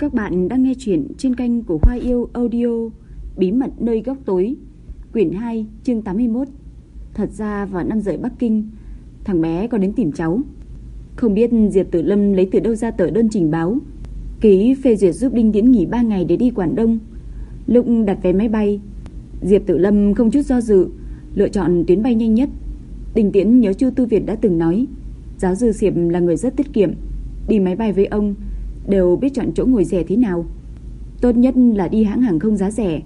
Các bạn đang nghe chuyện trên kênh của Hoa Yêu Audio, Bí mật nơi góc tối, quyển 2, chương 81. Thật ra vào năm rời Bắc Kinh, thằng bé có đến tìm cháu. Không biết Diệp Tử Lâm lấy từ đâu ra tờ đơn trình báo, ký phê duyệt giúp Đinh Tiễn nghỉ 3 ngày để đi Quảng Đông. Lúc đặt vé máy bay, Diệp Tử Lâm không chút do dự lựa chọn tuyến bay nhanh nhất. Đinh Tiễn nhớ Chu Tu Việt đã từng nói, giáo sư Diệp là người rất tiết kiệm, đi máy bay với ông đều biết chọn chỗ ngồi rẻ thế nào. Tốt nhất là đi hãng hàng không giá rẻ.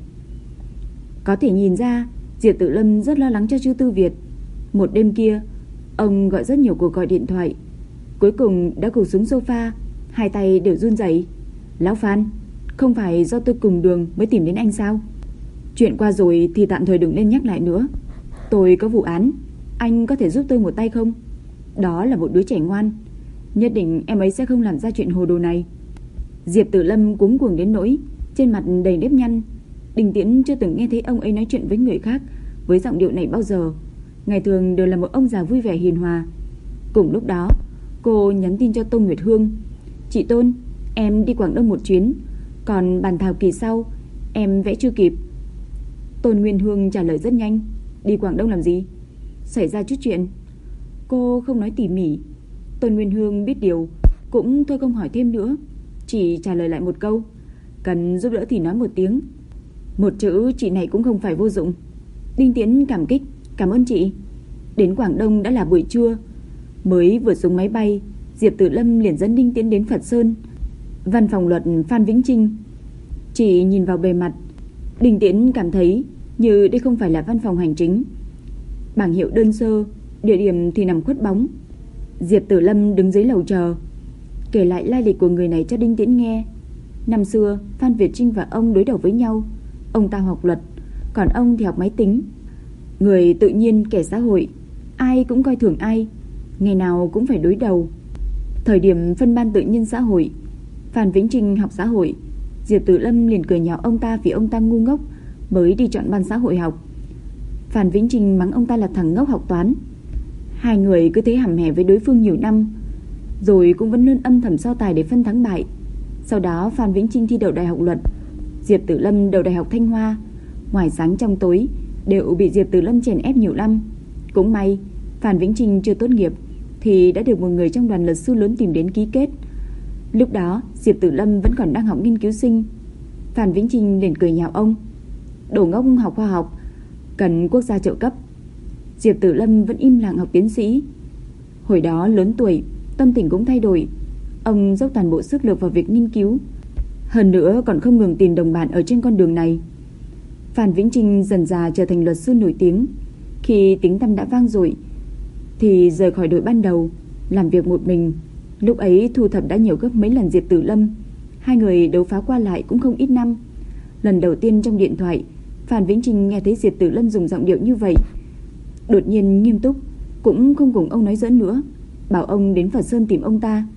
Có thể nhìn ra Diệp Tử Lâm rất lo lắng cho Chu Tu Việt. Một đêm kia, ông gọi rất nhiều cuộc gọi điện thoại, cuối cùng đã gục xuống sofa, hai tay đều run rẩy. Lão Phan, không phải do tôi cùng đường mới tìm đến anh sao? Chuyện qua rồi thì tạm thời đừng nên nhắc lại nữa. Tôi có vụ án, anh có thể giúp tôi một tay không? Đó là một đứa trẻ ngoan, nhất định em ấy sẽ không làm ra chuyện hồ đồ này. Diệp Tử Lâm cuống cuồng đến nỗi trên mặt đầy nếp nhăn. Đinh Tiễn chưa từng nghe thấy ông ấy nói chuyện với người khác với giọng điệu này bao giờ. Ngày thường đều là một ông già vui vẻ hiền hòa. Cùng lúc đó, cô nhắn tin cho Tôn Nguyệt Hương: "Chị Tôn, em đi Quảng Đông một chuyến, còn bàn thảo kỳ sau em vẽ chưa kịp." Tôn Nguyên Hương trả lời rất nhanh: "Đi Quảng Đông làm gì? Xảy ra chút chuyện." Cô không nói tỉ mỉ. Tôn Nguyên Hương biết điều cũng thôi không hỏi thêm nữa, chỉ trả lời lại một câu: "Cần giúp đỡ thì nói một tiếng." Một chữ chị này cũng không phải vô dụng. Đinh Tiễn cảm kích: "Cảm ơn chị." Đến Quảng Đông đã là buổi trưa. Mới vừa xuống máy bay, Diệp Tử Lâm liền dẫn Đinh Tiễn đến Phật Sơn, văn phòng luật Phan Vĩnh Trinh. Chỉ nhìn vào bề mặt, Đinh Tiễn cảm thấy như đây không phải là văn phòng hành chính. Bảng hiệu đơn sơ, địa điểm thì nằm khuất bóng. Diệp Tử Lâm đứng dưới lầu chờ, kể lại lai lịch của người này cho Đinh Tiễn nghe. Năm xưa Phan Việt Trinh và ông đối đầu với nhau. Ông ta học luật, còn ông thì học máy tính. Người tự nhiên kẻ xã hội, ai cũng coi thường ai, ngày nào cũng phải đối đầu. Thời điểm phân ban tự nhiên xã hội, Phan Vĩnh Trinh học xã hội, Diệp Tử Lâm liền cười nhạo ông ta vì ông ta ngu ngốc mới đi chọn ban xã hội học. Phan Vĩnh Trinh mắng ông ta là thằng ngốc học toán. Hai người cứ thế hầm hè với đối phương nhiều năm, rồi cũng vẫn luôn âm thầm so tài để phân thắng bại. Sau đó Phan Vĩnh Trinh thi đậu đại học luật, Diệp Tử Lâm đậu đại học Thanh Hoa. Ngoài sáng trong tối đều bị Diệp Tử Lâm chèn ép nhiều năm. Cũng may Phan Vĩnh Trinh chưa tốt nghiệp thì đã được một người trong đoàn luật sư lớn tìm đến ký kết. Lúc đó Diệp Tử Lâm vẫn còn đang học nghiên cứu sinh. Phan Vĩnh Trinh liền cười nhạo ông: "Đồ ngốc học khoa học, cần quốc gia trợ cấp." Diệp Tử Lâm vẫn im lặng học tiến sĩ. Hồi đó lớn tuổi, tâm tình cũng thay đổi. Ông dốc toàn bộ sức lực vào việc nghiên cứu, hơn nữa còn không ngừng tìm đồng bạn ở trên con đường này. Phan Vĩnh Trinh dần dà trở thành luật sư nổi tiếng. Khi tiếng tăm đã vang dội thì rời khỏi đội ban đầu, làm việc một mình. Lúc ấy thu thập đã nhiều gấp mấy lần Diệp Tử Lâm. Hai người đấu phá qua lại cũng không ít năm. Lần đầu tiên trong điện thoại, Phan Vĩnh Trinh nghe thấy Diệp Tử Lâm dùng giọng điệu như vậy, đột nhiên nghiêm túc, cũng không cùng ông nói giỡn nữa, bảo ông đến Phật Sơn tìm ông ta.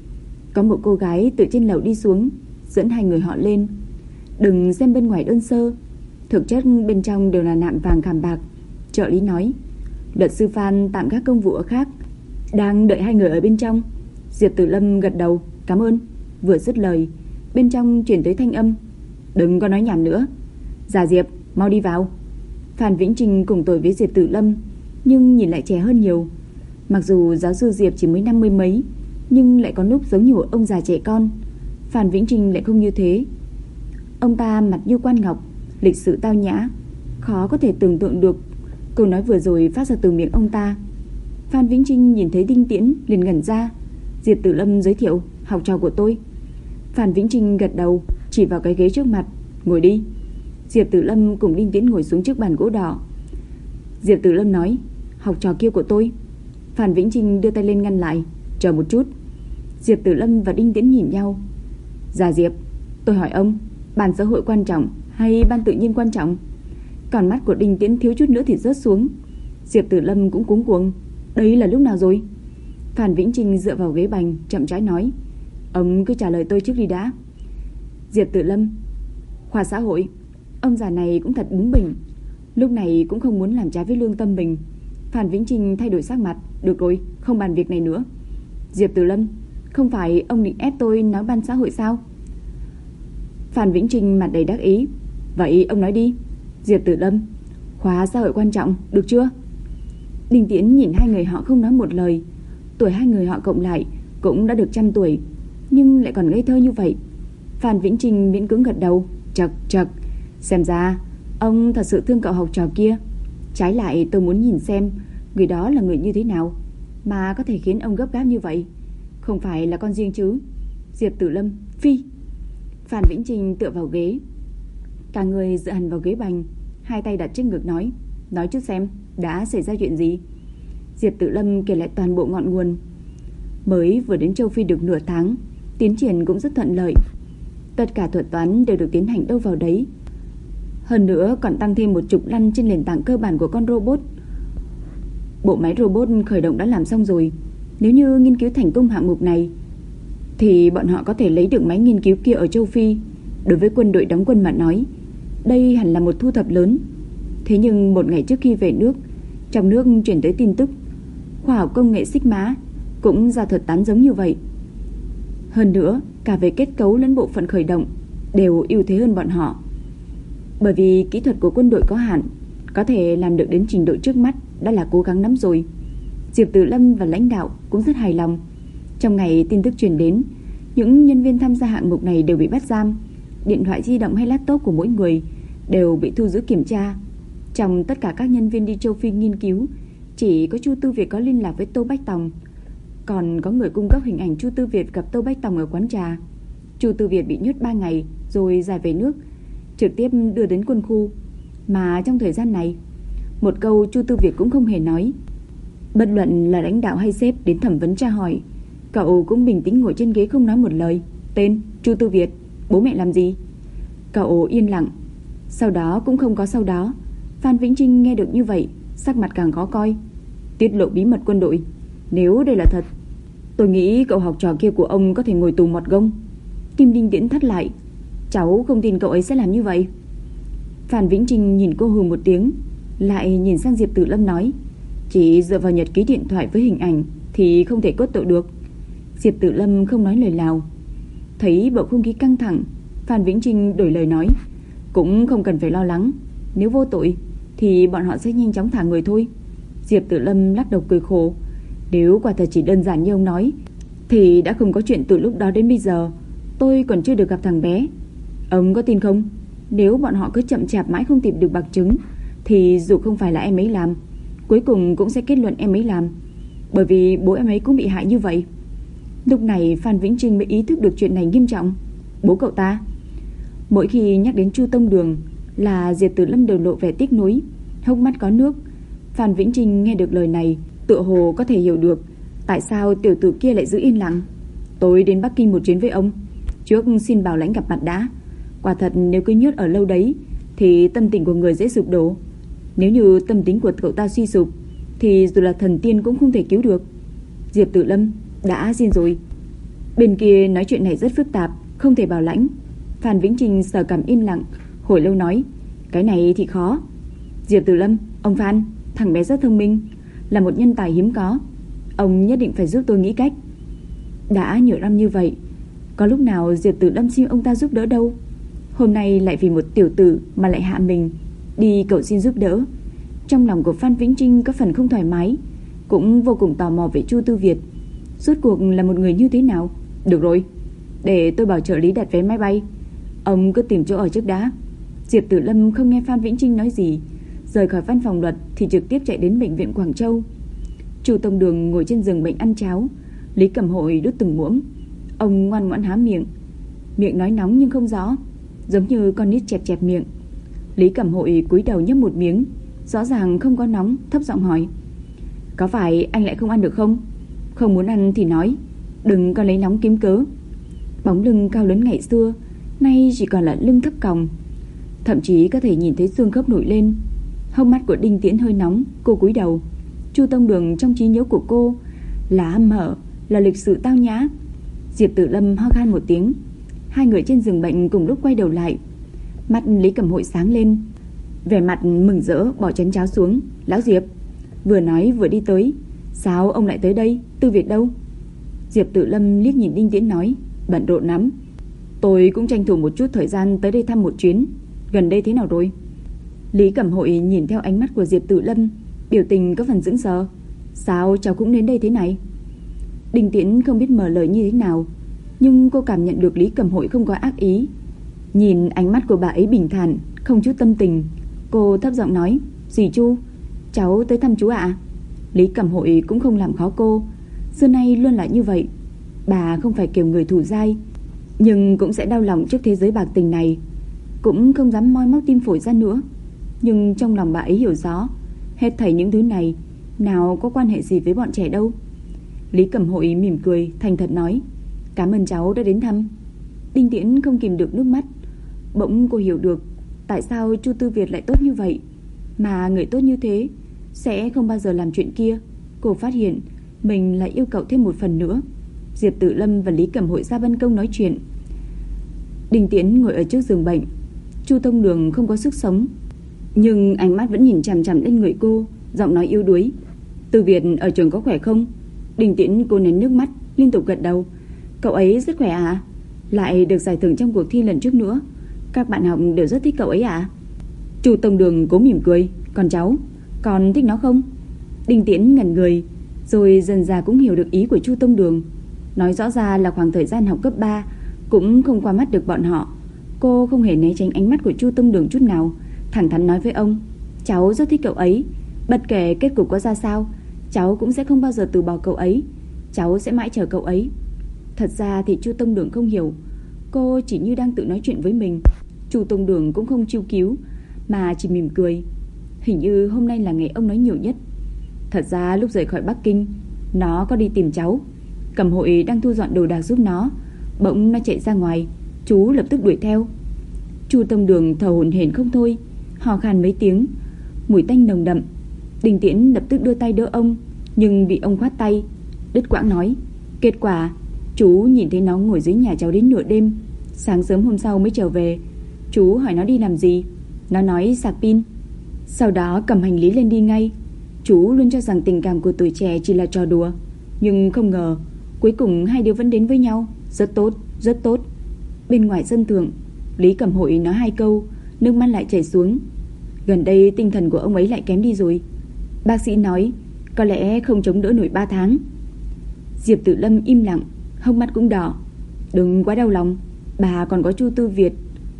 Có một cô gái từ trên lầu đi xuống, dẫn hai người họ lên. "Đừng xem bên ngoài đơn sơ, thực chất bên trong đều là nạm vàng khảm bạc." Trợ lý nói. "Luật sư Phan tạm gác công vụ ở khác, đang đợi hai người ở bên trong." Diệp Tử Lâm gật đầu, "Cảm ơn." Vừa dứt lời, bên trong truyền tới thanh âm: "Đừng có nói nhảm nữa. Già Diệp, mau đi vào." Phan Vĩnh Trinh cùng tuổi với Diệp Tử Lâm, nhưng nhìn lại trẻ hơn nhiều. Mặc dù giáo sư Diệp chỉ mới 50 mấy, nhưng lại có lúc giống như một ông già trẻ con. Phan Vĩnh Trinh lại không như thế. Ông ta mặt như quan ngọc, lịch sự tao nhã, khó có thể tưởng tượng được câu nói vừa rồi phát ra từ miệng ông ta. Phan Vĩnh Trinh nhìn thấy Đinh Tiễn liền ngẩn ra. Diệp Tử Lâm giới thiệu: "Học trò của tôi." Phan Vĩnh Trinh gật đầu, chỉ vào cái ghế trước mặt: "Ngồi đi." Diệp Tử Lâm cùng Đinh Tiễn ngồi xuống chiếc bàn gỗ đỏ. Diệp Tử Lâm nói: "Học trò kia của tôi." Phan Vĩnh Trinh đưa tay lên ngăn lại: "Chờ một chút." Diệp Tử Lâm và Đinh Tiễn nhìn nhau. "Già Diệp, tôi hỏi ông, ban xã hội quan trọng hay ban tự nhiên quan trọng?" Còn mắt của Đinh Tiễn thiếu chút nữa thì rớt xuống. Diệp Tử Lâm cũng cuống cuồng: "Đấy là lúc nào rồi?" Phan Vĩnh Trinh dựa vào ghế bành, chậm rãi nói: "Ông cứ trả lời tôi trước đi đã." Diệp Tử Lâm: "Khoa xã hội." Ông già này cũng thật bướng bỉnh, lúc này cũng không muốn làm trái với lương tâm mình. Phan Vĩnh Trinh thay đổi sắc mặt: "Được rồi, không bàn việc này nữa." Diệp Tử Lâm: "Không phải ông định ép tôi nói ban xã hội sao?" Phan Vĩnh Trinh mặt đầy đắc ý. Vậy ông nói đi. Diệp Tử Lâm, khóa xã hội quan trọng, được chưa? Đinh Tiễn nhìn hai người họ không nói một lời. Tuổi hai người họ cộng lại cũng đã được 100 tuổi, nhưng lại còn ngây thơ như vậy. Phan Vĩnh Trinh miễn cưỡng gật đầu. Chậc chậc, xem ra ông thật sự thương cậu học trò kia. Trái lại tôi muốn nhìn xem người đó là người như thế nào mà có thể khiến ông gấp gáp như vậy. Không phải là con riêng chứ? Diệp Tử Lâm, phi. Phan Vĩnh Trinh tựa vào ghế, cả người dựa hẳn vào ghế bành, hai tay đặt trước ngực nói chút xem đã xảy ra chuyện gì. Diệp Tử Lâm kể lại toàn bộ ngọn nguồn. Mới vừa đến châu Phi được nửa tháng, tiến triển cũng rất thuận lợi. Tất cả thuật toán đều được tiến hành đâu vào đấy. Hơn nữa còn tăng thêm một trục lăn trên nền tảng cơ bản của con robot. Bộ máy robot khởi động đã làm xong rồi. Nếu như nghiên cứu thành công hạng mục này thì bọn họ có thể lấy được máy nghiên cứu kia ở châu Phi. Đối với quân đội đóng quân mà nói, đây hẳn là một thu thập lớn. Thế nhưng một ngày trước khi về nước, trong nước truyền tới tin tức khoa học công nghệ Sigma cũng ra thuật toán giống như vậy. Hơn nữa, cả về kết cấu lẫn bộ phận khởi động đều ưu thế hơn bọn họ. Bởi vì kỹ thuật của quân đội có hạn, có thể làm được đến trình độ trước mắt đã là cố gắng lắm rồi. Diệp Tử Lâm và lãnh đạo cũng rất hài lòng. Trong ngày tin tức truyền đến, những nhân viên tham gia hạng mục này đều bị bắt giam. Điện thoại di động hay laptop của mỗi người đều bị thu giữ kiểm tra. Trong tất cả các nhân viên đi châu Phi nghiên cứu, chỉ có Chu Tư Việt có liên lạc với Tô Bách Tòng. Còn có người cung cấp hình ảnh Chu Tư Việt gặp Tô Bách Tòng ở quán trà. Chu Tư Việt bị nhốt 3 ngày rồi giải về nước, trực tiếp đưa đến quân khu. Mà trong thời gian này, một câu Chu Tư Việt cũng không hề nói. Bất luận là lãnh đạo hay sếp đến thẩm vấn tra hỏi, cậu cũng bình tĩnh ngồi trên ghế không nói một lời. Tên Chu Tư Việt, bố mẹ làm gì? Cậu yên lặng. Sau đó cũng không có sau đó. Phan Vĩnh Trinh nghe được như vậy, sắc mặt càng khó coi. Tiết lộ bí mật quân đội, nếu đây là thật, tôi nghĩ cậu học trò kia của ông có thể ngồi tù mọt gông. Kim Đinh Tiễn thắt lại. Cháu không tin cậu ấy sẽ làm như vậy. Phan Vĩnh Trinh nhìn cô hừ một tiếng, lại nhìn sang Diệp Tử Lâm nói, chỉ dựa vào nhật ký điện thoại với hình ảnh thì không thể cốt tội được. Diệp Tử Lâm không nói lời nào. Thấy bầu không khí căng thẳng, Phan Vĩnh Trinh đổi lời nói, cũng không cần phải lo lắng, nếu vô tội thì bọn họ sẽ nhanh chóng thả người thôi. Diệp Tử Lâm lắc đầu cười khổ. Nếu quả thật chỉ đơn giản như ông nói thì đã không có chuyện từ lúc đó đến bây giờ. Tôi còn chưa được gặp thằng bé. Ông có tin không? Nếu bọn họ cứ chậm chạp mãi không tìm được bằng chứng thì dù không phải là em ấy làm, cuối cùng cũng sẽ kết luận em ấy làm, bởi vì bố em ấy cũng bị hại như vậy. Lúc này Phan Vĩnh Trinh mới ý thức được chuyện này nghiêm trọng. Bố cậu ta. Mỗi khi nhắc đến Chu Tông Đường là Diệp Tử Lâm đều lộ vẻ tiếc nuối, hốc mắt có nước. Phan Vĩnh Trinh nghe được lời này, tựa hồ có thể hiểu được tại sao tiểu tử kia lại giữ yên lặng. Tôi đến Bắc Kinh một chuyến với ông, trước xin bảo lãnh gặp mặt đã. Quả thật nếu cứ nhốt ở lâu đấy thì tâm tình của người dễ sụp đổ. Nếu như tâm tính của cậu ta suy sụp thì dù là thần tiên cũng không thể cứu được. Diệp Tử Lâm, đã xin rồi. Bên kia nói chuyện này rất phức tạp, không thể bảo lãnh. Phan Vĩnh Trinh sờ cằm im lặng, hồi lâu nói, cái này thì khó. Diệp Tử Lâm, ông Phan, thằng bé rất thông minh, là một nhân tài hiếm có. Ông nhất định phải giúp tôi nghĩ cách. Đã nhiều năm như vậy, có lúc nào Diệp Tử Lâm xin ông ta giúp đỡ đâu. Hôm nay lại vì một tiểu tử mà lại hạ mình đi cầu xin giúp đỡ. Trong lòng của Phan Vĩnh Trinh có phần không thoải mái, cũng vô cùng tò mò về Chu Tư Việt. Rốt cuộc là một người như thế nào? Được rồi, để tôi bảo trợ lý đặt vé máy bay, ông cứ tìm chỗ ở trước đã. Diệp Tử Lâm không nghe Phan Vĩnh Trinh nói gì, rời khỏi văn phòng luật thì trực tiếp chạy đến bệnh viện Quảng Châu. Chu Tông Đường ngồi trên giường bệnh ăn cháo, Lý Cẩm Hội đút từng muỗng. Ông ngoan ngoãn há miệng, miệng nói nóng nhưng không rõ, giống như con nít chẹp chẹp miệng. Lý Cẩm Hội cúi đầu nhấp một miếng, rõ ràng không có nóng, thấp giọng hỏi, có phải anh lại không ăn được không? Không muốn ăn thì nói, đừng có lấy nóng kiếm cớ. Bóng lưng cao lớn ngày xưa nay chỉ còn là lưng thấp còng, thậm chí có thể nhìn thấy xương khớp nổi lên. Hốc mắt của Đinh Tiễn hơi nóng, cô cúi đầu. Chu Tông Đường trong trí nhớ của cô là hăm hở, là lịch sự tao nhã. Diệp Tử Lâm ho khan một tiếng. Hai người trên giường bệnh cùng lúc quay đầu lại. Mắt Lý Cẩm Hội sáng lên, vẻ mặt mừng rỡ bỏ chén cháo xuống. Lão Diệp, vừa nói vừa đi tới. Sao ông lại tới đây? Tư Việt đâu? Diệp Tử Lâm liếc nhìn Đinh Tiễn nói, bận rộn lắm. Tôi cũng tranh thủ một chút thời gian tới đây thăm một chuyến. Gần đây thế nào rồi? Lý Cẩm Hội nhìn theo ánh mắt của Diệp Tử Lâm, biểu tình có phần sững sờ. Sao cháu cũng đến đây thế này? Đinh Tiễn không biết mở lời như thế nào, nhưng cô cảm nhận được Lý Cẩm Hội không có ác ý. Nhìn ánh mắt của bà ấy bình thản, không chút tâm tình, cô thấp giọng nói: "Dì Chu, cháu tới thăm chú ạ." Lý Cẩm Hội cũng không làm khó cô, xưa nay luôn là như vậy. Bà không phải kiểu người thủ dai, nhưng cũng sẽ đau lòng trước thế giới bạc tình này, cũng không dám moi móc tim phổi ra nữa. Nhưng trong lòng bà ấy hiểu rõ, hết thảy những thứ này nào có quan hệ gì với bọn trẻ đâu. Lý Cẩm Hội mỉm cười, thành thật nói: "Cảm ơn cháu đã đến thăm." Đinh Tiễn không kìm được nước mắt. Bỗng cô hiểu được tại sao Chu Tư Việt lại tốt như vậy, mà người tốt như thế sẽ không bao giờ làm chuyện kia. Cô phát hiện mình lại yêu cậu thêm một phần nữa. Diệp Tử Lâm và Lý Cẩm Hội ra ban công nói chuyện. Đinh Tiễn ngồi ở trước giường bệnh. Chu Tông Đường không có sức sống, nhưng ánh mắt vẫn nhìn chằm chằm lên người cô, giọng nói yếu đuối: "Tư Việt ở trường có khỏe không?" Đinh Tiễn cô nén nước mắt, liên tục gật đầu. "Cậu ấy rất khỏe à? Lại được giải thưởng trong cuộc thi lần trước nữa. Các bạn học đều rất thích cậu ấy à?" Chu Tông Đường cố mỉm cười: "Còn cháu, còn thích nó không?" Đinh Tiễn ngẩn người, rồi dần dà cũng hiểu được ý của Chu Tông Đường. Nói rõ ra là khoảng thời gian học cấp 3 cũng không qua mắt được bọn họ. Cô không hề né tránh ánh mắt của Chu Tông Đường chút nào, thẳng thắn nói với ông: "Cháu rất thích cậu ấy, bất kể kết cục có ra sao, cháu cũng sẽ không bao giờ từ bỏ cậu ấy. Cháu sẽ mãi chờ cậu ấy." Thật ra thì Chu Tông Đường không hiểu, cô chỉ như đang tự nói chuyện với mình. Chu Tông Đường cũng không chiêu cứu, mà chỉ mỉm cười. Hình như hôm nay là ngày ông nói nhiều nhất. Thật ra lúc rời khỏi Bắc Kinh, nó có đi tìm cháu. Cẩm Hội đang thu dọn đồ đạc giúp nó, bỗng nó chạy ra ngoài, chú lập tức đuổi theo. Chu Tông Đường thở hổn hển không thôi, hò khan mấy tiếng, mùi tanh nồng đậm. Đinh Tiễn lập tức đưa tay đỡ ông, nhưng bị ông khoát tay, đứt quãng nói: "Kết quả chú nhìn thấy nó ngồi dưới nhà cháu đến nửa đêm, sáng sớm hôm sau mới trở về. Chú hỏi nó đi làm gì, nó nói sạc pin, sau đó cầm hành lý lên đi ngay. Chú luôn cho rằng tình cảm của tuổi trẻ chỉ là trò đùa, nhưng không ngờ cuối cùng hai đứa vẫn đến với nhau. Rất tốt, rất tốt." Bên ngoài sân thượng, Lý Cẩm Hội nói hai câu, nước mắt lại chảy xuống. Gần đây tinh thần của ông ấy lại kém đi rồi. Bác sĩ nói có lẽ không chống đỡ nổi 3 tháng. Diệp Tử Lâm im lặng, hốc mắt cũng đỏ. "Đừng quá đau lòng, bà còn có Chu Tư Việt."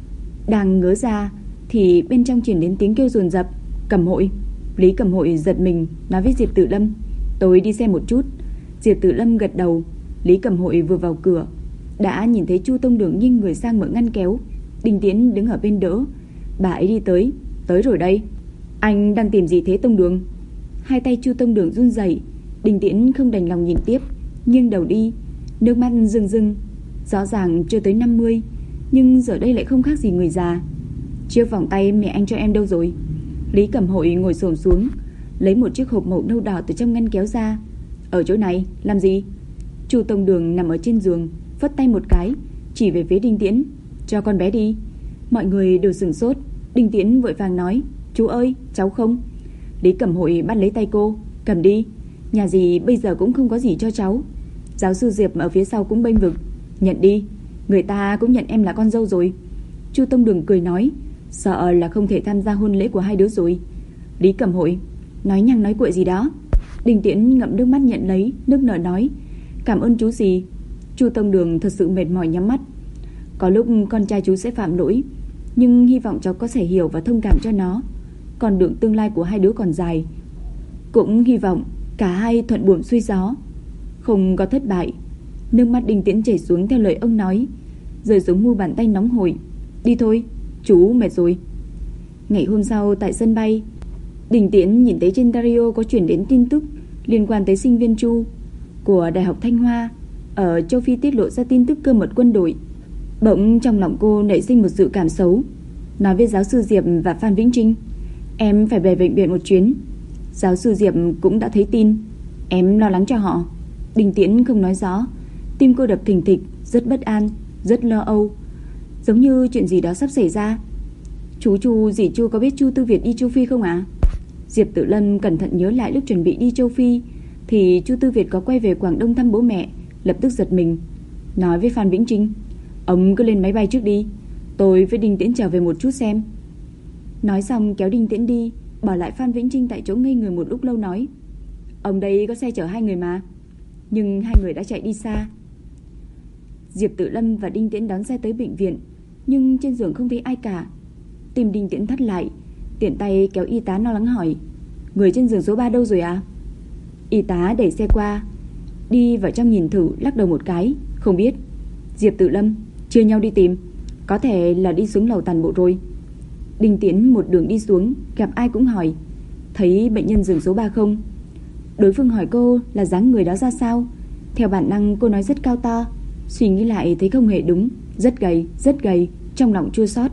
Đang ngớ ra thì bên trong truyền đến tiếng kêu dồn dập: "Cẩm Hội." Lý Cẩm Hội giật mình, nói với Diệp Tử Lâm: "Tôi đi xem một chút." Diệp Tử Lâm gật đầu. Lý Cẩm Hội vừa vào cửa đã nhìn thấy Chu Tông Đường nghiêng người sang mở ngăn kéo. Đinh Tiễn đứng ở bên đỡ. Bà ấy đi tới: "Tới rồi đây." "Anh đang tìm gì thế Tông Đường?" Hai tay Chu Tông Đường run rẩy. Đinh Tiễn không đành lòng nhìn tiếp, nghiêng đầu đi, nước mắt rưng rưng. Rõ ràng chưa tới 50, nhưng giờ đây lại không khác gì người già. "Chiếc vòng tay mẹ anh cho em đâu rồi?" Lý Cẩm Hội ngồi xổm xuống, lấy một chiếc hộp màu nâu đỏ từ trong ngăn kéo ra. "Ở chỗ này, làm gì?" Chu Tông Đường nằm ở trên giường, phất tay một cái, chỉ về phía Đinh Tiễn: "Cho con bé đi." Mọi người đều sửng sốt. Đinh Tiễn vội vàng nói: "Chú ơi, cháu không." Lý Cẩm Hội bắt lấy tay cô: "Cầm đi, nhà dì bây giờ cũng không có gì cho cháu." Giáo sư Diệp ở phía sau cũng bênh vực: "Nhận đi, người ta cũng nhận em là con dâu rồi." Chu Tông Đường cười nói: "Sợ là không thể tham gia hôn lễ của hai đứa rồi." Lý Cẩm Hội: "Nói nhăng nói cuội gì đó." Đinh Tiễn ngậm nước mắt nhận lấy, nước nở nói: "Cảm ơn chú gì." Chu Tông Đường thật sự mệt mỏi nhắm mắt. Có lúc con trai chú sẽ phạm lỗi, nhưng hy vọng cháu có thể hiểu và thông cảm cho nó. Con đường tương lai của hai đứa còn dài, cũng hy vọng cả hai thuận buồm xuôi gió, không có thất bại." Nước mắt Đinh Tiễn chảy xuống theo lời ông nói, rơi xuống mu bàn tay nóng hổi. "Đi thôi, chú mệt rồi." Ngày hôm sau tại sân bay, Đinh Tiễn nhìn thấy trên radio có chuyển đến tin tức liên quan tới sinh viên Chu của Đại học Thanh Hoa ở châu Phi tiết lộ ra tin tức cơ mật quân đội. Bỗng trong lòng cô nảy sinh một dự cảm xấu, nói với giáo sư Diệp và Phan Vĩnh Trinh: "Em phải về bệnh viện một chuyến." Giáo sư Diệp cũng đã thấy tin. "Em lo lắng cho họ." Đinh Tiễn không nói rõ, tim cô đập thình thịch, rất bất an, rất lo âu, giống như chuyện gì đó sắp xảy ra. "Chú Chu, dì Chu có biết Chu Tư Việt đi châu Phi không ạ?" Diệp Tử Lâm cẩn thận nhớ lại lúc chuẩn bị đi châu Phi thì Chu Tư Việt có quay về Quảng Đông thăm bố mẹ, lập tức giật mình, nói với Phan Vĩnh Trinh: Ông cứ lên máy bay trước đi, tôi với Đinh Tiễn trở về một chút xem. Nói xong kéo Đinh Tiễn đi, bỏ lại Phan Vĩnh Trinh tại chỗ ngây người một lúc lâu nói: Ông đây có xe chở hai người mà. Nhưng hai người đã chạy đi xa. Diệp Tự Lâm và Đinh Tiễn đón xe tới bệnh viện, nhưng trên giường không thấy ai cả. Tim Đinh Tiễn thắt lại, tiện tay kéo y tá lo lắng hỏi: Người trên giường số 3 đâu rồi à? Y tá đẩy xe qua, đi vào trong nhìn thử, lắc đầu một cái: Không biết. Diệp Tự Lâm: Chia nhau đi tìm, có thể là đi xuống lầu tàn bộ rồi. Đinh Tiễn một đường đi xuống, gặp ai cũng hỏi: Thấy bệnh nhân giường số 3 không? Đối phương hỏi cô là dáng người đó ra sao. Theo bản năng cô nói rất cao to, suy nghĩ lại thấy không hề đúng, rất gầy, trong lòng chua xót.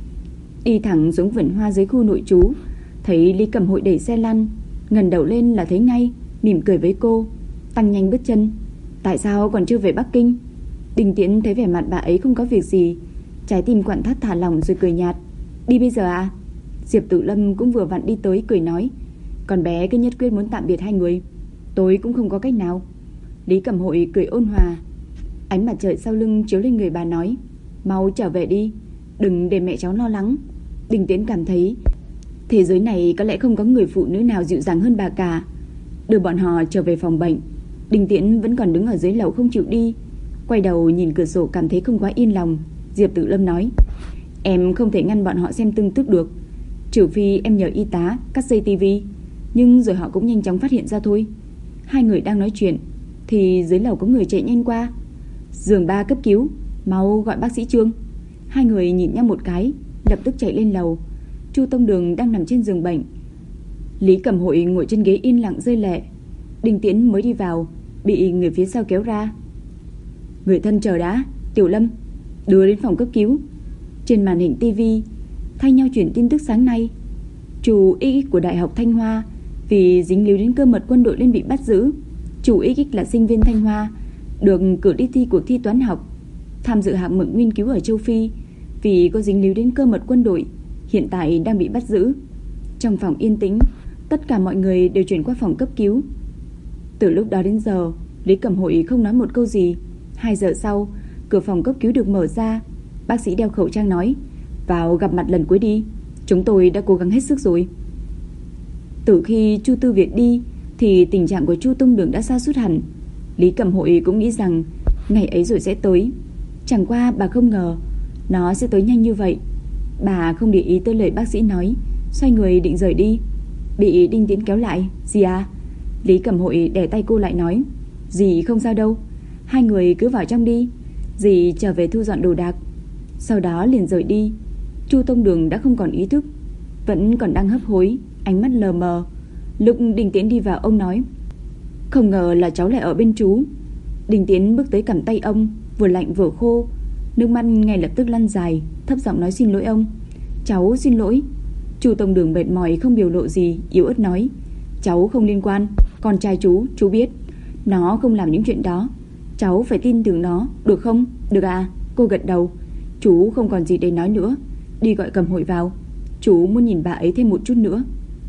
Đi thẳng xuống vườn hoa dưới khu nội trú, thấy Lý Cẩm Hội đẩy xe lăn, ngẩng đầu lên là thấy ngay, mỉm cười với cô, tăng nhanh bước chân. Tại sao còn chưa về Bắc Kinh? Đinh Tiễn thấy vẻ mặt bà ấy không có việc gì, trái tim quặn thắt thả lỏng rồi cười nhạt: Đi bây giờ à? Diệp Tự Lâm cũng vừa vặn đi tới, cười nói: Con bé cứ nhất quyết muốn tạm biệt hai người, tôi cũng không có cách nào. Lý Cẩm Hội cười ôn hòa, ánh mặt trời sau lưng chiếu lên người bà nói: Mau trở về đi, đừng để mẹ cháu lo lắng. Đinh Tiễn cảm thấy thế giới này có lẽ không có người phụ nữ nào dịu dàng hơn bà cả. Đưa bọn họ trở về phòng bệnh, Đinh Tiễn vẫn còn đứng ở dưới lầu không chịu đi, quay đầu nhìn cửa sổ cảm thấy không quá yên lòng. Diệp Tự Lâm nói: Em không thể ngăn bọn họ xem tin tức được, trừ phi em nhờ y tá cắt dây tivi, nhưng rồi họ cũng nhanh chóng phát hiện ra thôi. Hai người đang nói chuyện thì dưới lầu có người chạy nhanh qua: Giường 3 cấp cứu, mau gọi bác sĩ Trương. Hai người nhìn nhau một cái, lập tức chạy lên lầu. Chu Tông Đường đang nằm trên giường bệnh, Lý Cẩm Hội ngồi trên ghế yên lặng rơi lệ. Đinh Tiễn mới đi vào, bị người phía sau kéo ra: Người thân chờ đã, Tiểu Lâm, đưa đến phòng cấp cứu. Trên màn hình tivi thay nhau chuyển tin tức sáng nay: Chủ XX của Đại học Thanh Hoa vì dính líu đến cơ mật quân đội nên bị bắt giữ. Chủ XX là sinh viên Thanh Hoa, được cử đi thi cuộc thi toán học, tham dự hạng mục nghiên cứu ở châu Phi, vì có dính líu đến cơ mật quân đội, hiện tại đang bị bắt giữ. Trong phòng yên tĩnh, tất cả mọi người đều chuyển qua phòng cấp cứu. Từ lúc đó đến giờ, Lý Cẩm Hội không nói một câu gì. 2 giờ sau, cửa phòng cấp cứu được mở ra. Bác sĩ đeo khẩu trang nói: Vào gặp mặt lần cuối đi, chúng tôi đã cố gắng hết sức rồi. Từ khi Chu Tư Việt đi thì tình trạng của Chu Tông Đường đã sa sút hẳn. Lý Cẩm Hội cũng nghĩ rằng ngày ấy rồi sẽ tới, chẳng qua bà không ngờ nó sẽ tới nhanh như vậy. Bà không để ý tới lời bác sĩ nói, xoay người định rời đi, bị Đinh Tiễn kéo lại. Gì à? Lý Cẩm Hội đè tay cô lại nói: Dì không sao đâu, hai người cứ vào trong đi, dì trở về thu dọn đồ đạc. Sau đó liền rời đi. Chu Tông Đường đã không còn ý thức, vẫn còn đang hấp hối, ánh mắt lờ mờ. Lúc Đinh Tiễn đi vào, ông nói: Không ngờ là cháu lại ở bên chú. Đinh Tiễn bước tới cầm tay ông, vừa lạnh vừa khô, nước mắt ngay lập tức lăn dài, thấp giọng nói: Xin lỗi ông, cháu xin lỗi. Chu Tông Đường mệt mỏi không biểu lộ gì, yếu ớt nói: Cháu không liên quan, con trai chú biết, nó không làm những chuyện đó, cháu phải tin tưởng nó, được không? Được à? Cô gật đầu. Chú không còn gì để nói nữa, đi gọi Cẩm Hội vào, chú muốn nhìn bà ấy thêm một chút nữa.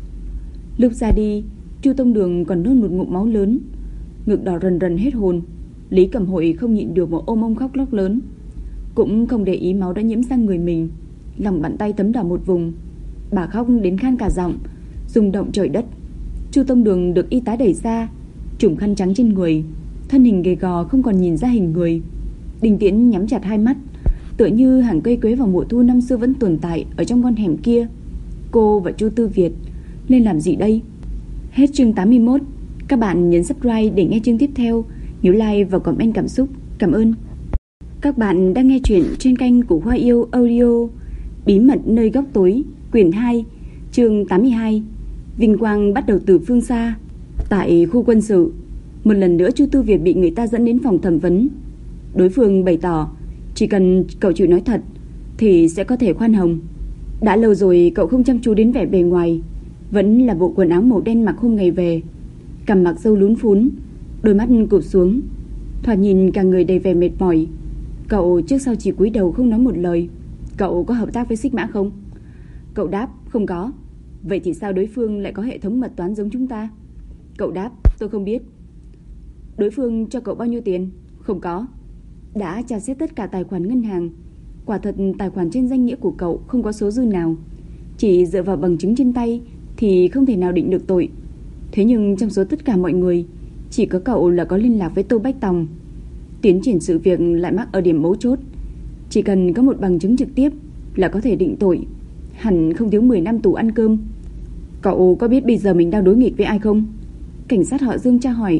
Lúc ra đi, Chu Tông Đường còn nôn một ngụm máu lớn, ngực đỏ rần rần hết hồn. Lý Cẩm Hội không nhịn được mà ôm ông khóc lóc lớn, cũng không để ý máu đã nhiễm sang người mình, lòng bàn tay thấm đỏ một vùng. Bà khóc đến khan cả giọng, rung động trời đất. Chu Tông Đường được y tá đẩy ra, trùm khăn trắng trên người, thân hình gầy gò không còn nhìn ra hình người. Đinh Tiễn nhắm chặt hai mắt, tựa như hàng cây quế vào mùa thu năm xưa vẫn tồn tại ở trong con hẻm kia. Cô và Chu Tư Việt nên làm gì đây? Hết chương 81. Các bạn nhấn subscribe để nghe chương tiếp theo, nhớ like và comment cảm xúc. Cảm ơn. Các bạn đang nghe chuyện trên kênh của Hoa Yêu Audio. Bí mật nơi góc tối, quyển 2, chương 82. Vinh quang bắt đầu từ phương xa. Tại khu quân sự, một lần nữa Chu Tư Việt bị người ta dẫn đến phòng thẩm vấn. Đối phương bày tỏ chỉ cần cậu chịu nói thật thì sẽ có thể khoan hồng. Đã lâu rồi cậu không chăm chú đến vẻ bề ngoài, vẫn là bộ quần áo màu đen mặc hôm ngày về, cằm mặc râu lún phún, đôi mắt cụp xuống, thoạt nhìn cả người đầy vẻ mệt mỏi. Cậu trước sau chỉ cúi đầu không nói một lời. Cậu có hợp tác với Xích Mã không? Cậu đáp không có. Vậy thì sao đối phương lại có hệ thống mật toán giống chúng ta? Cậu đáp tôi không biết. Đối phương cho cậu bao nhiêu tiền? Không có. đã tra xét tất cả tài khoản ngân hàng. Quả thật tài khoản trên danh nghĩa của cậu không có số dư nào. Chỉ dựa vào bằng chứng trên tay thì không thể nào định được tội. Thế nhưng trong số tất cả mọi người, chỉ có cậu là có liên lạc với Tô Bách Tòng. Tiến triển sự việc lại mắc ở điểm mấu chốt. Chỉ cần có một bằng chứng trực tiếp là có thể định tội. Hẳn không thiếu 10 năm tù ăn cơm. Cậu có biết bây giờ mình đang đối nghịch với ai không? Cảnh sát họ Dương tra hỏi.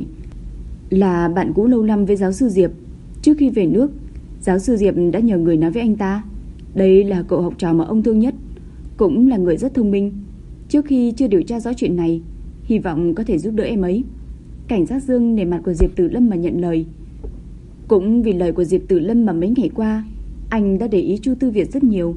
Là bạn cũ lâu năm với giáo sư Diệp. Trước khi về nước, giáo sư Diệp đã nhờ người nói với anh ta. Đây là cậu học trò mà ông thương nhất, cũng là người rất thông minh. Trước khi chưa điều tra rõ chuyện này, hy vọng có thể giúp đỡ em ấy. Cảnh sát Dương nể mặt của Diệp Tử Lâm mà nhận lời. Cũng vì lời của Diệp Tử Lâm mà mấy ngày qua anh đã để ý Chu Tư Việt rất nhiều.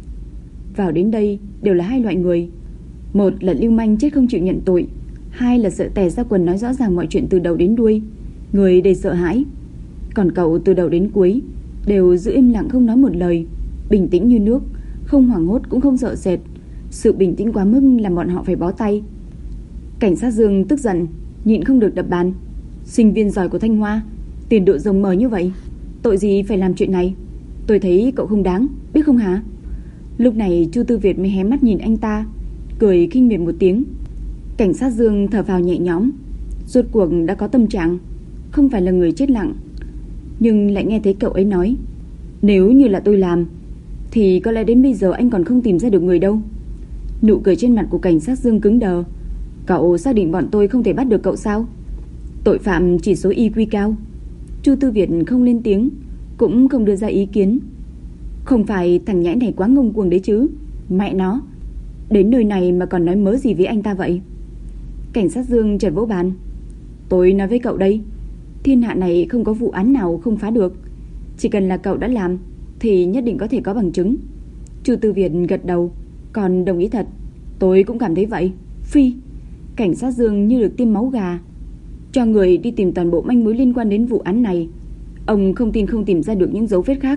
Vào đến đây đều là hai loại người. Một là lưu manh chết không chịu nhận tội, hai là sợ tè ra quần nói rõ ràng mọi chuyện từ đầu đến đuôi, người đầy sợ hãi. Còn cậu từ đầu đến cuối đều giữ im lặng không nói một lời, bình tĩnh như nước, không hoảng hốt cũng không sợ sệt. Sự bình tĩnh quá mức làm bọn họ phải bó tay. Cảnh sát Dương tức giận, nhịn không được đập bàn. Sinh viên giỏi của Thanh Hoa, tiền độ rồng mờ như vậy, tội gì phải làm chuyện này? Tôi thấy cậu không đáng, biết không hả? Lúc này Chu Tư Việt mới hé mắt nhìn anh ta, cười khinh miệt một tiếng. Cảnh sát Dương thở phào nhẹ nhõm, rốt cuộc đã có tâm trạng, không phải là người chết lặng. Nhưng lại nghe thấy cậu ấy nói, nếu như là tôi làm thì có lẽ đến bây giờ anh còn không tìm ra được người đâu. Nụ cười trên mặt của cảnh sát Dương cứng đờ. Cậu xác định bọn tôi không thể bắt được cậu sao? Tội phạm chỉ số IQ cao. Chu Tư Việt không lên tiếng, cũng không đưa ra ý kiến. Không phải thằng nhãi này quá ngông cuồng đấy chứ? Mẹ nó, đến nơi này mà còn nói mớ gì với anh ta vậy? Cảnh sát Dương chợt vỗ bàn. Tôi nói với cậu đây, thiên hạ này không có vụ án nào không phá được. Chỉ cần là cậu đã làm thì nhất định có thể có bằng chứng. Chu Tư Việt gật đầu, còn đồng ý thật. Tôi cũng cảm thấy vậy. Phi. Cảnh sát Dương như được tiêm máu gà. Cho người đi tìm toàn bộ manh mối liên quan đến vụ án này. Ông không tin không tìm ra được những dấu vết khác.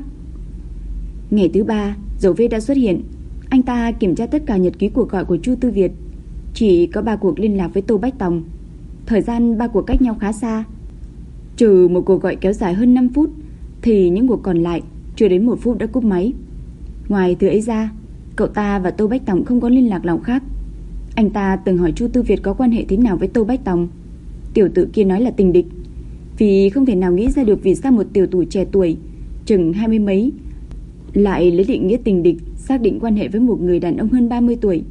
Ngày thứ 3, dấu vết đã xuất hiện. Anh ta kiểm tra tất cả nhật ký cuộc gọi của Chu Tư Việt. Chỉ có 3 cuộc liên lạc với Tô Bách Tòng. Thời gian 3 cuộc cách nhau khá xa. Trừ một cuộc gọi kéo dài hơn 5 phút thì những cuộc còn lại chưa đến 1 phút đã cúp máy. Ngoài thứ ấy ra, cậu ta và Tô Bách Tòng không có liên lạc nào khác. Anh ta từng hỏi Chu Tư Việt có quan hệ thế nào với Tô Bách Tòng. Tiểu tử kia nói là tình địch. Vì không thể nào nghĩ ra được vì sao một tiểu tử trẻ tuổi chừng 20 mấy lại lấy định nghĩa tình địch xác định quan hệ với một người đàn ông hơn 30 tuổi.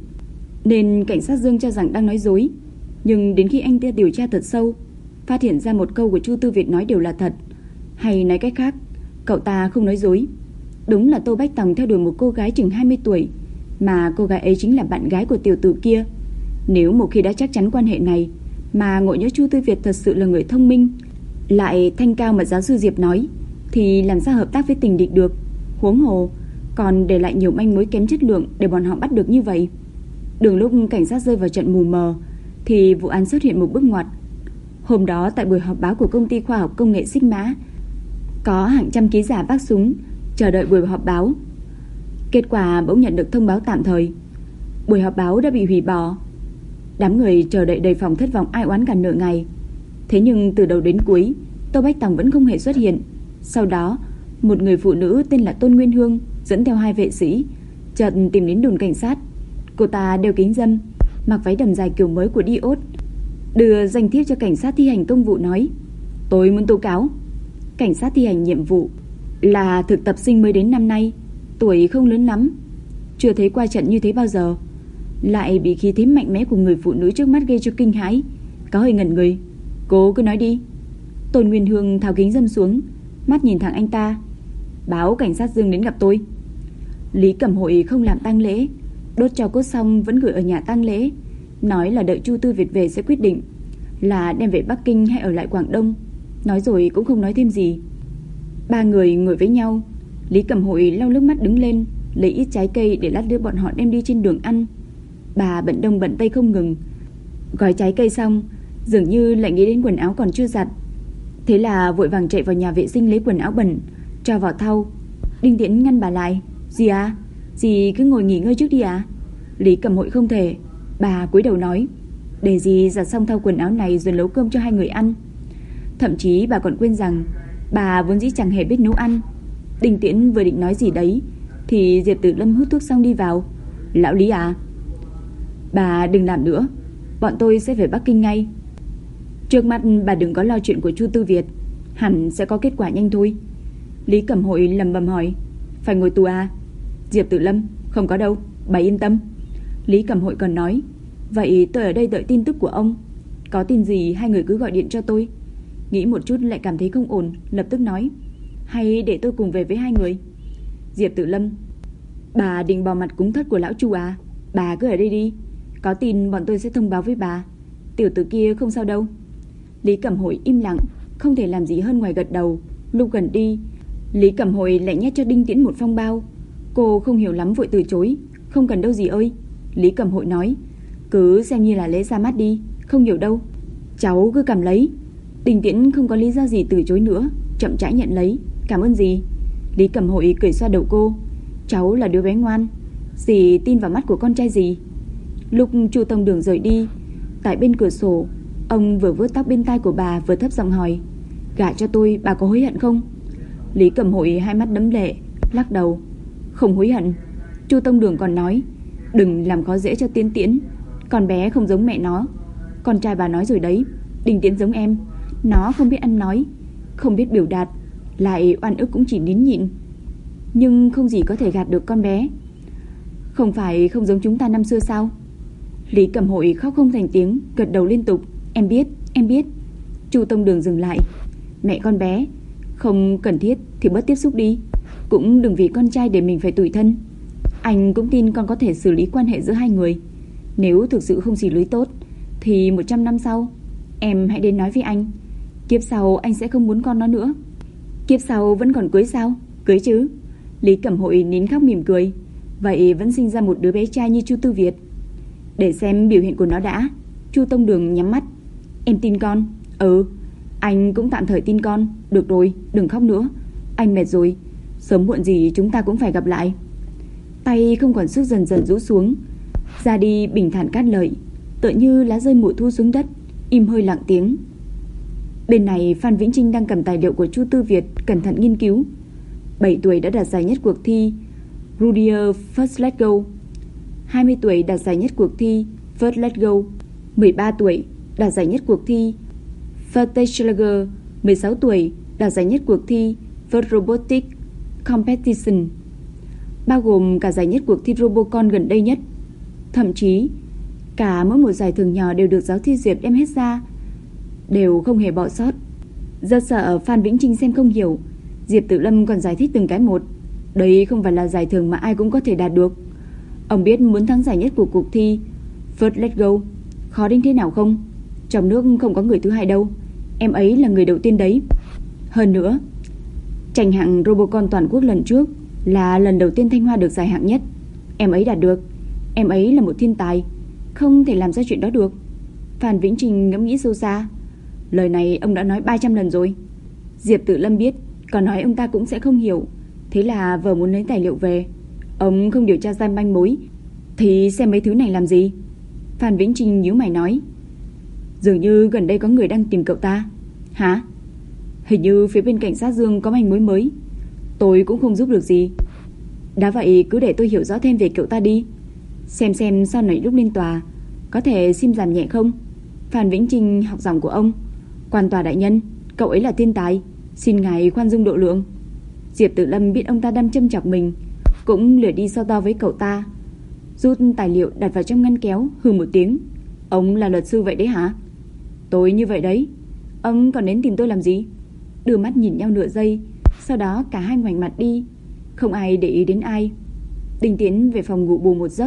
Nên cảnh sát Dương cho rằng đang nói dối. Nhưng đến khi anh ta điều tra thật sâu, phát hiện ra một câu của Chu Tư Việt nói đều là thật. Hay nói cách khác, cậu ta không nói dối. Đúng là Tô Bách Tòng theo đuổi một cô gái chừng 20 tuổi, mà cô gái ấy chính là bạn gái của tiểu tử kia. Nếu một khi đã chắc chắn quan hệ này, mà ngộ nhỡ Chu Tư Việt thật sự là người thông minh, lại thanh cao mà giáo sư Diệp nói, thì làm sao hợp tác với tình địch được? Huống hồ còn để lại nhiều manh mối kém chất lượng để bọn họ bắt được như vậy. Đường lúc cảnh sát rơi vào trận mù mờ thì vụ án xuất hiện một bước ngoặt. Hôm đó tại buổi họp báo của công ty khoa học công nghệ Sigma, có hàng trăm ký giả vác súng chờ đợi buổi họp báo. Kết quả bỗng nhận được thông báo tạm thời, buổi họp báo đã bị hủy bỏ. Đám người chờ đợi đầy phòng thất vọng ai oán cả nửa ngày. Thế nhưng từ đầu đến cuối, Tô Bách Tòng vẫn không hề xuất hiện. Sau đó, một người phụ nữ tên là Tôn Nguyên Hương dẫn theo 2 vệ sĩ chợt tìm đến đồn cảnh sát. Cô ta đeo kính râm, mặc váy đầm dài kiểu mới của Dior, đưa danh thiếp cho cảnh sát thi hành công vụ nói: "Tôi muốn tố cáo." Cảnh sát thi hành nhiệm vụ là thực tập sinh mới đến năm nay, tuổi không lớn lắm, chưa thấy qua trận như thế bao giờ, lại bị khí thế mạnh mẽ của người phụ nữ trước mắt gây cho kinh hãi, có hơi ngẩn người. "Cô cứ nói đi." Tôn Nguyên Hương tháo kính râm xuống, mắt nhìn thẳng anh ta. "Báo cảnh sát Dương đến gặp tôi." Lý Cẩm Hội không làm tang lễ, đốt tro cốt xong vẫn gửi ở nhà tang lễ, nói là đợi Chu Tư Việt về sẽ quyết định là đem về Bắc Kinh hay ở lại Quảng Đông. Nói rồi cũng không nói thêm gì. 3 người ngồi với nhau. Lý Cẩm Hội lau nước mắt đứng lên, lấy ít trái cây để lát nữa bọn họ đem đi trên đường ăn. Bà bận đông bận tây không ngừng. Gói trái cây xong, dường như lại nghĩ đến quần áo còn chưa giặt. Thế là vội vàng chạy vào nhà vệ sinh lấy quần áo bẩn cho vào thau. Đinh Tiễn ngăn bà lại. "Dì à, dì cứ ngồi nghỉ ngơi trước đi à?" Lý Cẩm Hội không thể. Bà cúi đầu nói: "Để dì giặt xong thau quần áo này rồi nấu cơm cho 2 người ăn." Thậm chí bà còn quên rằng Bà vốn dĩ chẳng hề biết nấu ăn. Đinh Tiễn vừa định nói gì đấy thì Diệp Tử Lâm hút thuốc xong đi vào. Lão Lý à, bà đừng làm nữa, bọn tôi sẽ về Bắc Kinh ngay. Trước mắt bà đừng có lo chuyện của Chu Tư Việt, hẳn sẽ có kết quả nhanh thôi. Lý Cẩm Hội lẩm bẩm hỏi, phải ngồi tù à? Diệp Tử Lâm, không có đâu, bà yên tâm. Lý Cẩm Hội còn nói, vậy tôi ở đây đợi tin tức của ông, có tin gì hai người cứ gọi điện cho tôi. Nghĩ một chút lại cảm thấy không ổn, lập tức nói, hay để tôi cùng về với hai người. Diệp Tử Lâm, bà định bỏ mặt cúng thất của lão Chu à? Bà cứ ở đây đi, có tin bọn tôi sẽ thông báo với bà. Tiểu tử kia không sao đâu. Lý Cẩm Hội im lặng, không thể làm gì hơn ngoài gật đầu. Lúc gần đi, Lý Cẩm Hội lại nhét cho Đinh Tiễn một phong bao. Cô không hiểu lắm vội từ chối, không cần đâu dì ơi. Lý Cẩm Hội nói, cứ xem như là lễ ra mắt đi, không hiểu đâu, cháu cứ cầm lấy. Đinh Tiễn không có lý do gì từ chối nữa, chậm rãi nhận lấy. Cảm ơn dì. Lý Cẩm Hội cười xoa đầu cô, cháu là đứa bé ngoan, dì tin vào mắt của con trai dì. Lúc Chu Tông Đường rời đi, tại bên cửa sổ, ông vừa vuốt tóc bên tai của bà vừa thấp giọng hỏi, gả cho tôi bà có hối hận không? Lý Cẩm Hội hai mắt đẫm lệ, lắc đầu, không hối hận. Chu Tông Đường còn nói, đừng làm khó dễ cho Tiến Tiễn, con bé không giống mẹ nó. Con trai bà nói rồi đấy, Đinh Tiễn giống em, nó không biết ăn nói, không biết biểu đạt, lại oan ức cũng chỉ nín nhịn, nhưng không gì có thể gạt được con bé. Không phải không giống chúng ta năm xưa sao? Lý Cẩm Hội khóc không thành tiếng, gật đầu liên tục, em biết, em biết. Chu Tông Đường dừng lại, mẹ con bé, không cần thiết thì bớt tiếp xúc đi, cũng đừng vì con trai để mình phải tủi thân. Anh cũng tin con có thể xử lý quan hệ giữa hai người. Nếu thực sự không xử lý tốt thì 100 năm sau em hãy đến nói với anh. Kiếp sau anh sẽ không muốn con nó nữa. Kiếp sau vẫn còn cưới sao? Cưới chứ. Lý Cẩm Hội nín khóc mỉm cười, vậy vẫn sinh ra một đứa bé trai như Chu Tư Việt. Để xem biểu hiện của nó đã. Chu Tông Đường nhắm mắt, em tin con. Ừ, anh cũng tạm thời tin con. Được rồi, đừng khóc nữa, anh mệt rồi, sớm muộn gì chúng ta cũng phải gặp lại. Tay không còn sức dần dần rũ xuống, ra đi bình thản cát lợi, tựa như lá rơi mùa thu xuống đất, im hơi lặng tiếng. Bên này Phan Vĩnh Trinh đang cầm tài liệu của Chu Tư Việt cẩn thận nghiên cứu. 7 tuổi đã đạt giải nhất cuộc thi Rudier First Let Go, 20 tuổi đạt giải nhất cuộc thi First Let Go, 13 tuổi đạt giải nhất cuộc thi First Challenger, 16 tuổi đạt giải nhất cuộc thi First Robotic Competition, bao gồm cả giải nhất cuộc thi Robocon gần đây nhất. Thậm chí cả mỗi một giải thưởng nhỏ đều được giáo thi Diệp đem hết ra, đều không hề bỏ sót. Rất sợ Phan Vĩnh Trinh xem không hiểu, Diệp Tử Lâm còn giải thích từng cái một. Đây không phải là giải thưởng mà ai cũng có thể đạt được. Ông biết muốn thắng giải nhất của cuộc thi First Let Go khó đến thế nào không? Trong nước không có người thứ hai đâu, em ấy là người đầu tiên đấy. Hơn nữa, tranh hạng Robocon toàn quốc lần trước là lần đầu tiên Thanh Hoa được giải hạng nhất, em ấy đạt được. Em ấy là một thiên tài, không thể làm ra chuyện đó được. Phan Vĩnh Trinh ngẫm nghĩ sâu xa. Lời này ông đã nói 300 lần rồi. Diệp Tử Lâm biết, còn nói ông ta cũng sẽ không hiểu, thế là vờ muốn lấy tài liệu về. Ông không điều tra ra manh mối thì xem mấy thứ này làm gì? Phan Vĩnh Trinh nhíu mày nói, dường như gần đây có người đang tìm cậu ta. Hả? Hình như phía bên cảnh sát Dương có manh mối mới. Tôi cũng không giúp được gì. Đã vậy cứ để tôi hiểu rõ thêm về cậu ta đi, xem sau này lúc lên tòa có thể xin giảm nhẹ không. Phan Vĩnh Trinh học giọng của ông, quan tòa đại nhân, cậu ấy là thiên tài, xin ngài khoan dung độ lượng. Diệp Tử Lâm biết ông ta đâm châm chọc mình, cũng lười đi so to với cậu ta, rút tài liệu đặt vào trong ngăn kéo, hừ một tiếng. Ông là luật sư vậy đấy hả? Tôi như vậy đấy. Ông còn đến tìm tôi làm gì? Đưa mắt nhìn nhau nửa giây, sau đó cả hai ngoảnh mặt đi, không ai để ý đến ai. Đinh Tiến về phòng ngủ bù một giấc.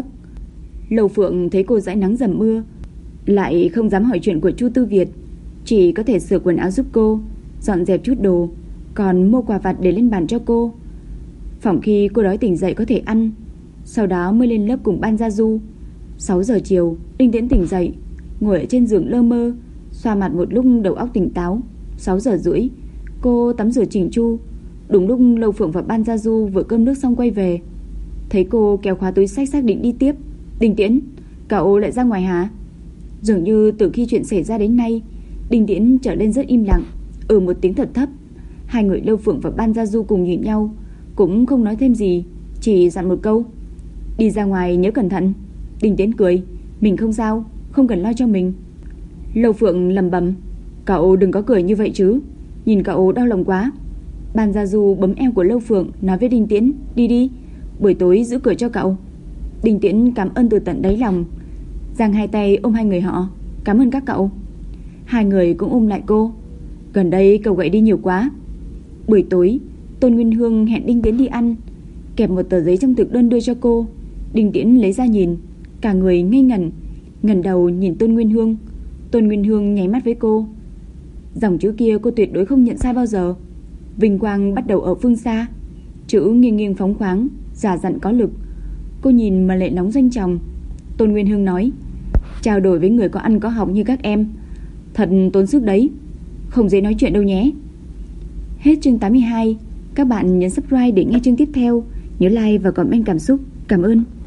Lầu Phượng thấy cô dãi nắng dầm mưa, lại không dám hỏi chuyện của Chu Tư Việt, chỉ có thể sửa quần áo giúp cô, dọn dẹp chút đồ, còn mua quà vặt để lên bàn cho cô. Phòng khi cô đói tỉnh dậy có thể ăn, sau đó mới lên lớp cùng Ban Gia Du. 6 giờ chiều, Đinh Tiễn tỉnh dậy, ngồi ở trên giường lơ mơ, xoa mặt một lúc đầu óc tỉnh táo. 6 giờ rưỡi, cô tắm rửa chỉnh chu. Đúng lúc Lâu Phượng và Ban Gia Du vừa cơm nước xong quay về, thấy cô kéo khóa túi xách xác định đi tiếp. Đinh Tiễn, cậu lại ra ngoài hả? Dường như từ khi chuyện xảy ra đến nay, Đinh Tiễn trở nên rất im lặng, một tiếng thật thấp, Hai người Lâu Phượng và Ban Gia Du cùng nhìn nhau, cũng không nói thêm gì, chỉ dặn một câu: đi ra ngoài nhớ cẩn thận. Đinh Tiễn cười: mình không sao, không cần lo cho mình. Lâu Phượng lẩm bẩm: cậu đừng có cười như vậy chứ, nhìn cậu đau lòng quá. Ban Gia Du bấm eo của Lâu Phượng, nói với Đinh Tiễn: đi đi, buổi tối giữ cửa cho cậu. Đinh Tiễn cảm ơn từ tận đáy lòng, giang hai tay ôm hai người họ: cảm ơn các cậu. Hai người cũng ôm lại cô: gần đây cậu gầy đi nhiều quá. Buổi tối, Tôn Nguyên Hương hẹn Đinh Tiễn đi ăn, kẹp một tờ giấy trong thực đơn đưa cho cô. Đinh Tiễn lấy ra nhìn, cả người ngây ngẩn, ngẩng đầu nhìn Tôn Nguyên Hương. Tôn Nguyên Hương nháy mắt với cô. Dòng chữ kia cô tuyệt đối không nhận sai bao giờ. Vinh quang bắt đầu ở phương xa, chữ nghiêng nghiêng phóng khoáng, giả dặn có lực. Cô nhìn mà lệ nóng doanh chồng. Tôn Nguyên Hương nói: trao đổi với người có ăn có học như các em thật tốn sức đấy, không dễ nói chuyện đâu nhé. Hết chương 82. Các bạn nhấn subscribe để nghe chương tiếp theo. Nhớ like và comment cảm xúc. Cảm ơn.